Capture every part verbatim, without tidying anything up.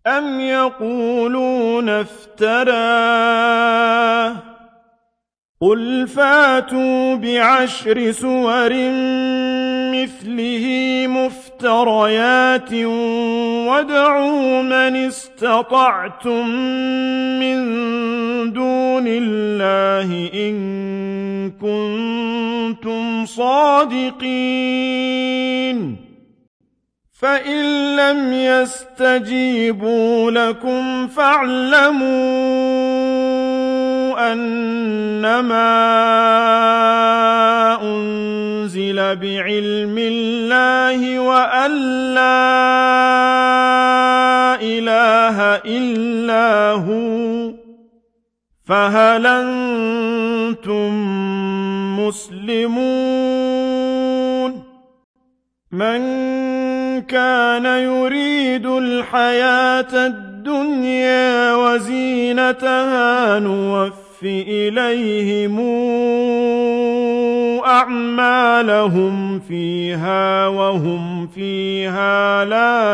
أَمْ يَقُولُونَ افْتَرَاهُ ۖ قُلْ فَأْتُوا بِعَشْرِ سُوَرٍ مِّثْلِهِ مُفْتَرَيَاتٍ وَادْعُوا مَنِ اسْتَطَعْتُم مِّن دُونِ اللَّهِ إِن كُنتُمْ صَادِقِينَ فَإِن لَّمْ يَسْتَجِيبُوا لَكُمْ فَاعْلَمُوا أَنَّمَا أُنزِلَ بِعِلْمِ اللَّهِ وَأَن لَّا إِلَٰهَ إِلَّا هُوَ فَهَلْ أَنتُم مُّسْلِمُونَ مَن كَانَ يُرِيدُ الْحَيَاةَ الدُّنْيَا وَزِينَتَهَا نُوَفِّ إِلَيْهِمْ أَعْمَالَهُمْ فِيهَا وَهُمْ فِيهَا لَا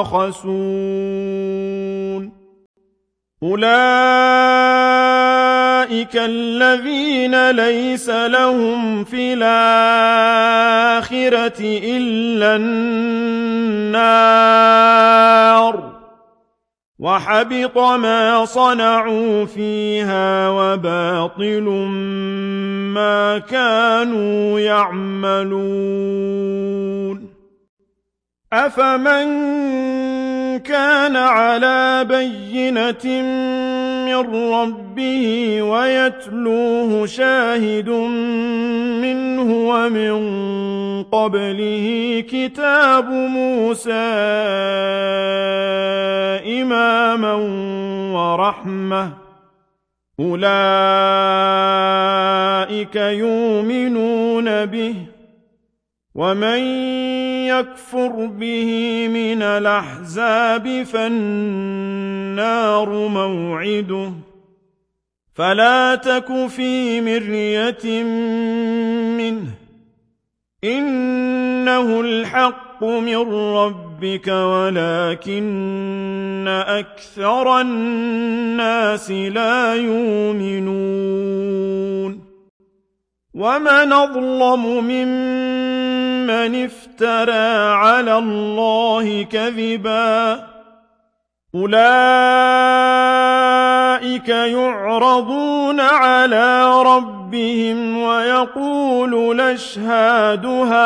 يُبْخَسُونَ أُولَٰئِكَ الَّذِينَ لَيْسَ لَهُمْ فِي الْآخِرَةِ إِلَّا النَّارُ وَحَبِطَ مَا صَنَعُوا فِيهَا وَبَاطِلٌ مَّا كَانُوا يَعْمَلُونَ أَفَمَن كَانَ عَلَىٰ بَيِّنَةٍ مِّن رَّبِّهِ وَيَتْلُوهُ شَاهِدٌ مِّنْهُ وَمِن قَبْلِهِ كِتَابُ مُوسَىٰ إِمَامًا وَرَحْمَةً ۚ أُولَٰئِكَ يُؤْمِنُونَ بِهِ ۚ وَمَن يَكْفُرْ بِهِ مِنَ الْأَحْزَابِ فَالنَّارُ مَوْعِدُهُ ۚ فَلَا تَكُ فِي مِرْيَةٍ مِّنْهُ ۚ إِنَّهُ الْحَقُّ مِن رَّبِّكَ وَلَٰكِنَّ أَكْثَرَ النَّاسِ لَا يُؤْمِنُونَ وَمَنْ أَظْلَمُ مِمَّنِ افْتَرَىٰ عَلَى اللَّهِ كَذِبًا أُولَٰئِكَ يُعْرَضُونَ عَلَىٰ رَبِّهِمْ وَيَقُولُ الْأَشْهَادُ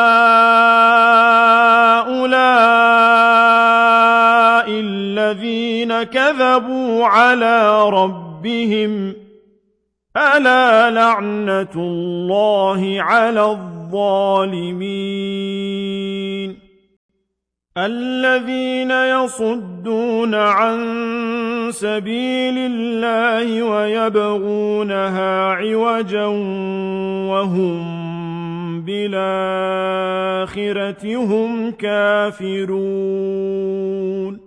هَٰؤُلَاءِ الَّذِينَ كَذَبُوا عَلَىٰ رَبِّهِمْ ۚ أَلَا لَعْنَةُ اللَّهِ عَلَى الظَّالِمِينَ الَّذِينَ يَصُدُّونَ عَن سَبِيلِ اللَّهِ وَيَبْغُونَهَا عِوَجًا وَهُم بِالْآخِرَةِ هُمْ كَافِرُونَ